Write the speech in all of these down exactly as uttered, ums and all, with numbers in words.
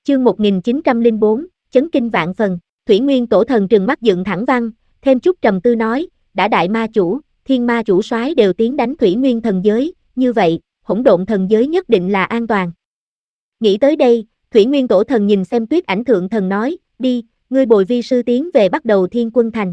chương một nghìn chín trăm lẻ bốn, chấn kinh vạn phần. Thủy Nguyên Tổ Thần trừng mắt dựng thẳng văn, thêm chút trầm tư nói, đã đại ma chủ, thiên ma chủ soái đều tiến đánh Thủy Nguyên thần giới, như vậy, hỗn độn thần giới nhất định là an toàn. Nghĩ tới đây, Thủy Nguyên Tổ Thần nhìn xem Tuyết Ảnh Thượng Thần nói, đi, ngươi bồi vi sư tiến về bắt đầu Thiên Quân Thành.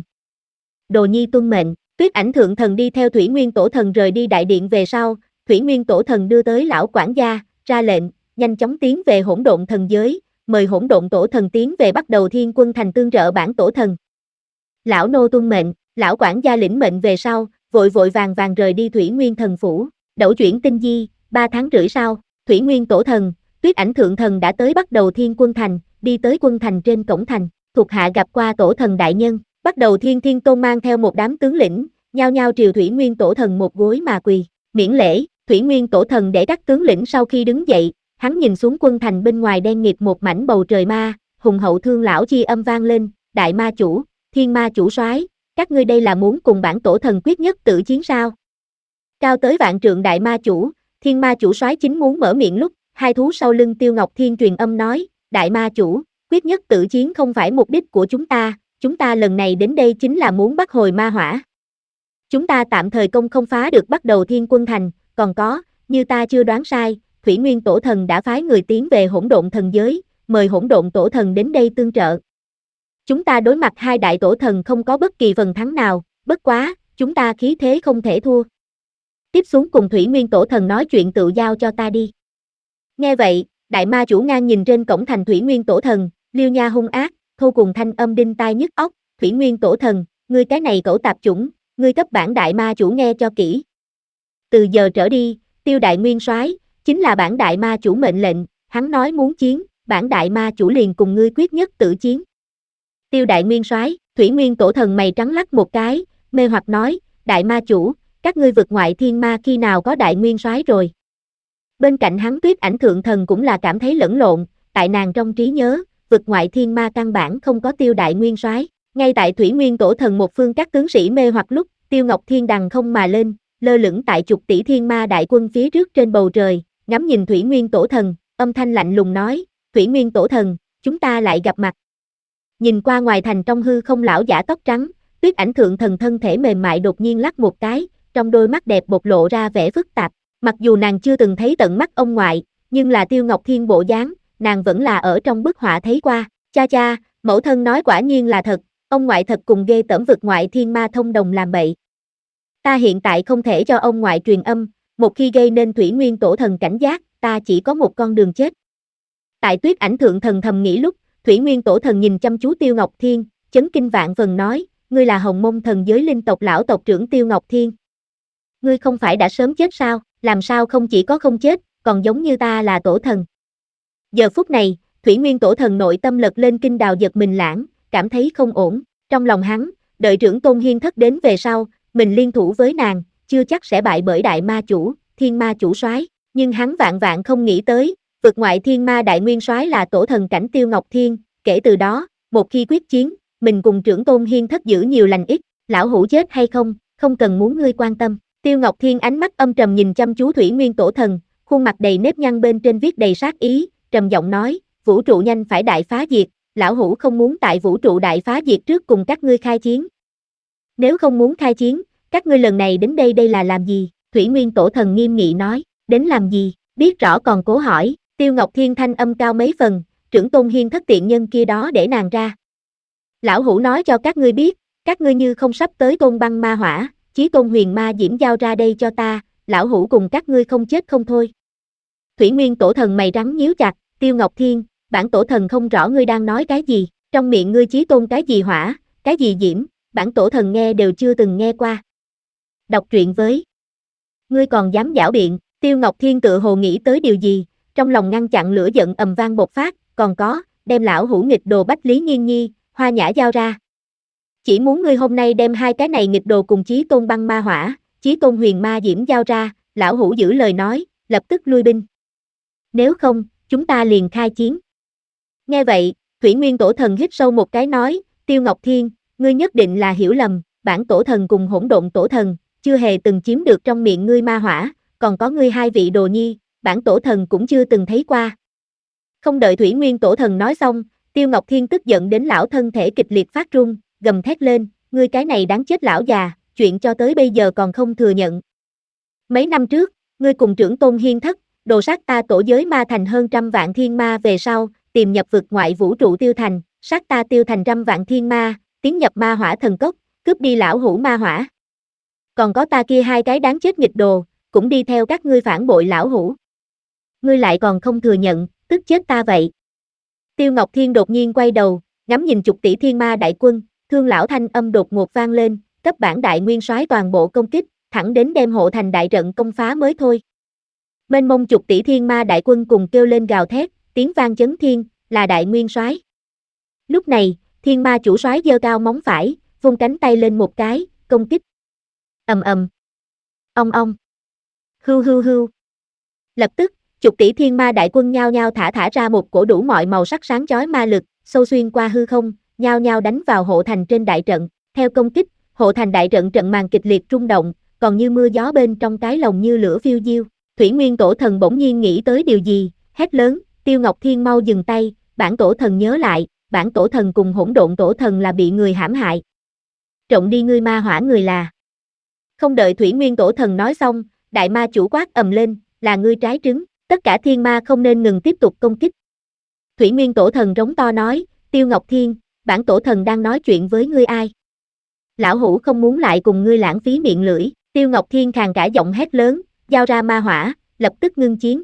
Đồ nhi tuân mệnh. Tuyết Ảnh Thượng Thần đi theo Thủy Nguyên Tổ Thần rời đi đại điện về sau, Thủy Nguyên Tổ Thần đưa tới lão quản gia, ra lệnh, nhanh chóng tiến về hỗn độn thần giới, mời hỗn độn tổ thần tiến về bắt đầu Thiên Quân Thành tương trợ bản tổ thần. Lão nô tuân mệnh, lão quản gia lĩnh mệnh về sau, vội vội vàng vàng rời đi Thủy Nguyên Thần phủ. Đẩu chuyển tinh di, ba tháng rưỡi sau, Thủy Nguyên Tổ Thần, Tuyết Ảnh Thượng Thần đã tới bắt đầu Thiên Quân Thành, đi tới quân thành trên cổng thành, thuộc hạ gặp qua tổ thần đại nhân. Bắt đầu Thiên Thiên Tôn mang theo một đám tướng lĩnh, nhao nhao triều Thủy Nguyên Tổ Thần một gối mà quỳ, miễn lễ. Thủy Nguyên Tổ Thần để các tướng lĩnh sau khi đứng dậy, hắn nhìn xuống quân thành bên ngoài đen nghịt một mảnh bầu trời ma, hùng hậu thương lão chi âm vang lên, đại ma chủ, thiên ma chủ soái, các ngươi đây là muốn cùng bản tổ thần quyết nhất tử chiến sao? Cao tới vạn trượng đại ma chủ, thiên ma chủ soái chính muốn mở miệng lúc, hai thú sau lưng Tiêu Ngọc Thiên truyền âm nói, đại ma chủ, quyết nhất tử chiến không phải mục đích của chúng ta, chúng ta lần này đến đây chính là muốn bắt hồi ma hỏa. Chúng ta tạm thời công không phá được bắt đầu Thiên Quân Thành, còn có, như ta chưa đoán sai, Thủy Nguyên Tổ Thần đã phái người tiến về hỗn độn thần giới, mời hỗn độn tổ thần đến đây tương trợ. Chúng ta đối mặt hai đại tổ thần không có bất kỳ phần thắng nào, bất quá, chúng ta khí thế không thể thua. Tiếp xuống cùng Thủy Nguyên Tổ Thần nói chuyện tự giao cho ta đi. Nghe vậy, đại ma chủ ngang nhìn trên cổng thành Thủy Nguyên Tổ Thần, liêu nha hung ác, thô cùng thanh âm đinh tai nhức óc, Thủy Nguyên Tổ Thần, ngươi cái này cẩu tạp chủng, ngươi cấp bản đại ma chủ nghe cho kỹ. Từ giờ trở đi, Tiêu đại nguyên soái chính là bản đại ma chủ mệnh lệnh, hắn nói muốn chiến, bản đại ma chủ liền cùng ngươi quyết nhất tử chiến. Tiêu đại nguyên soái, Thủy Nguyên Tổ Thần mày trắng lắc một cái, mê hoặc nói, đại ma chủ, các ngươi vực ngoại thiên ma khi nào có đại nguyên soái rồi. Bên cạnh hắn Tuyết Ảnh Thượng Thần cũng là cảm thấy lẫn lộn, tại nàng trong trí nhớ, vực ngoại thiên ma căn bản không có Tiêu đại nguyên soái. Ngay tại Thủy Nguyên Tổ Thần một phương các tướng sĩ mê hoặc lúc, Tiêu Ngọc Thiên đằng không mà lên, lơ lửng tại chục tỷ thiên ma đại quân phía trước trên bầu trời, ngắm nhìn Thủy Nguyên Tổ Thần, âm thanh lạnh lùng nói, Thủy Nguyên Tổ Thần, chúng ta lại gặp mặt. Nhìn qua ngoài thành trong hư không lão giả tóc trắng, Tuyết Ảnh Thượng Thần thân thể mềm mại đột nhiên lắc một cái, trong đôi mắt đẹp bộc lộ ra vẻ phức tạp. Mặc dù nàng chưa từng thấy tận mắt ông ngoại, nhưng là Tiêu Ngọc Thiên bộ dáng, nàng vẫn là ở trong bức họa thấy qua. Cha cha, mẫu thân nói quả nhiên là thật, ông ngoại thật cùng ghê tởm vực ngoại thiên ma thông đồng làm bậy. Ta hiện tại không thể cho ông ngoại truyền âm, một khi gây nên Thủy Nguyên Tổ Thần cảnh giác, ta chỉ có một con đường chết. Tại Tuyết Ảnh Thượng Thần thầm nghĩ lúc, Thủy Nguyên Tổ Thần nhìn chăm chú Tiêu Ngọc Thiên, chấn kinh vạn phần nói, ngươi là Hồng Mông thần giới linh tộc lão tộc trưởng Tiêu Ngọc Thiên. Ngươi không phải đã sớm chết sao, làm sao không chỉ có không chết, còn giống như ta là tổ thần. Giờ phút này, Thủy Nguyên Tổ Thần nội tâm lật lên kinh đào giật mình lãng, cảm thấy không ổn, trong lòng hắn, đợi trưởng Tôn Hiên Thất đến về sau, mình liên thủ với nàng, chưa chắc sẽ bại bởi đại ma chủ, thiên ma chủ soái, nhưng hắn vạn vạn không nghĩ tới, vực ngoại thiên ma đại nguyên soái là tổ thần cảnh Tiêu Ngọc Thiên, kể từ đó, một khi quyết chiến, mình cùng trưởng Tôn Hiên Thất giữ nhiều lành ít, lão hủ chết hay không, không cần muốn ngươi quan tâm. Tiêu Ngọc Thiên ánh mắt âm trầm nhìn chăm chú Thủy Nguyên Tổ Thần, khuôn mặt đầy nếp nhăn bên trên viết đầy sát ý, trầm giọng nói, vũ trụ nhanh phải đại phá diệt, lão hủ không muốn tại vũ trụ đại phá diệt trước cùng các ngươi khai chiến. Nếu không muốn khai chiến, các ngươi lần này đến đây đây là làm gì? Thủy Nguyên Tổ Thần nghiêm nghị nói, đến làm gì, biết rõ còn cố hỏi. Tiêu Ngọc Thiên thanh âm cao mấy phần, trưởng Tôn Hiên Thất tiện nhân kia đó để nàng ra. Lão hủ nói cho các ngươi biết, các ngươi như không sắp tới Tôn Băng Ma Hỏa, Chí Tôn Huyền Ma Diễm giao ra đây cho ta, lão hủ cùng các ngươi không chết không thôi. Thủy Nguyên Tổ Thần mày rắn nhíu chặt, Tiêu Ngọc Thiên, bản tổ thần không rõ ngươi đang nói cái gì, trong miệng ngươi Chí Tôn cái gì hỏa, cái gì diễm, bản tổ thần nghe đều chưa từng nghe qua. Đọc truyện với ngươi còn dám giảo biện. Tiêu Ngọc Thiên tự hồ nghĩ tới điều gì, trong lòng ngăn chặn lửa giận ầm vang bộc phát, còn có, đem lão hủ nghịch đồ Bách Lý Nghiên Nhi, Hoa Nhã giao ra. Chỉ muốn ngươi hôm nay đem hai cái này nghịch đồ cùng Chí Tôn Băng Ma Hỏa, Chí Tôn Huyền Ma Diễm giao ra, lão hủ giữ lời nói, lập tức lui binh. Nếu không, chúng ta liền khai chiến. Nghe vậy, Thủy Nguyên Tổ Thần hít sâu một cái nói, Tiêu Ngọc Thiên, ngươi nhất định là hiểu lầm, bản tổ thần cùng hỗn độn tổ thần, chưa hề từng chiếm được trong miệng ngươi ma hỏa, còn có ngươi hai vị đồ nhi, bản tổ thần cũng chưa từng thấy qua. Không đợi Thủy Nguyên Tổ Thần nói xong, Tiêu Ngọc Thiên tức giận đến lão thân thể kịch liệt phát run, gầm thét lên, ngươi cái này đáng chết lão già, chuyện cho tới bây giờ còn không thừa nhận. Mấy năm trước, ngươi cùng trưởng tôn hiên thất, đồ sát ta tổ giới ma thành hơn trăm vạn thiên ma về sau, tìm nhập vực ngoại vũ trụ tiêu thành, sát ta tiêu thành trăm vạn thiên ma, tiến nhập ma hỏa thần cốc, cướp đi lão hủ ma hỏa. Còn có ta kia hai cái đáng chết nghịch đồ, cũng đi theo các ngươi phản bội lão hủ. Ngươi lại còn không thừa nhận, tức chết ta vậy. Tiêu Ngọc Thiên đột nhiên quay đầu, ngắm nhìn chục tỷ thiên ma đại quân, thương lão thanh âm đột ngột vang lên, cấp bản đại nguyên soái toàn bộ công kích, thẳng đến đem hộ thành đại trận công phá mới thôi. Mênh mông chục tỷ thiên ma đại quân cùng kêu lên gào thét, tiếng vang chấn thiên, là đại nguyên soái. Lúc này, thiên ma chủ soái giơ cao móng phải, vung cánh tay lên một cái, công kích. Ầm ầm. Ong ong. Hưu hưu hưu. Lập tức, chục tỷ thiên ma đại quân nhao nhao thả thả ra một cổ đủ mọi màu sắc sáng chói ma lực, sâu xuyên qua hư không, nhao nhao đánh vào hộ thành trên đại trận. Theo công kích, hộ thành đại trận trận màn kịch liệt rung động, còn như mưa gió bên trong cái lồng như lửa phiêu diêu. Thủy Nguyên Tổ Thần bỗng nhiên nghĩ tới điều gì, hét lớn, Tiêu Ngọc Thiên mau dừng tay, bản tổ thần nhớ lại, bản tổ thần cùng hỗn độn tổ thần là bị người hãm hại. Trộn đi ngươi ma hỏa người là. Không đợi Thủy Nguyên Tổ Thần nói xong, đại ma chủ quát ầm lên, là ngươi trái trứng, tất cả thiên ma không nên ngừng tiếp tục công kích. Thủy Nguyên Tổ Thần rống to nói, Tiêu Ngọc Thiên, bản tổ thần đang nói chuyện với ngươi ai? Lão hủ không muốn lại cùng ngươi lãng phí miệng lưỡi. Tiêu Ngọc Thiên khàn cả giọng hét lớn, giao ra ma hỏa, lập tức ngưng chiến.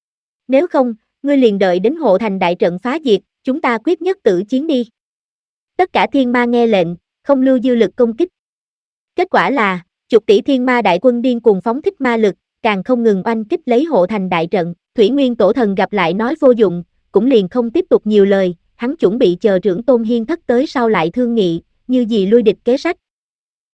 Nếu không, ngươi liền đợi đến hộ thành đại trận phá diệt, chúng ta quyết nhất tử chiến đi. Tất cả thiên ma nghe lệnh, không lưu dư lực công kích. Kết quả là, chục tỷ thiên ma đại quân điên cuồng phóng thích ma lực, càng không ngừng oanh kích lấy hộ thành đại trận. Thủy Nguyên Tổ Thần gặp lại nói vô dụng, cũng liền không tiếp tục nhiều lời, hắn chuẩn bị chờ trưởng tôn hiên thất tới sau lại thương nghị, như gì lui địch kế sách.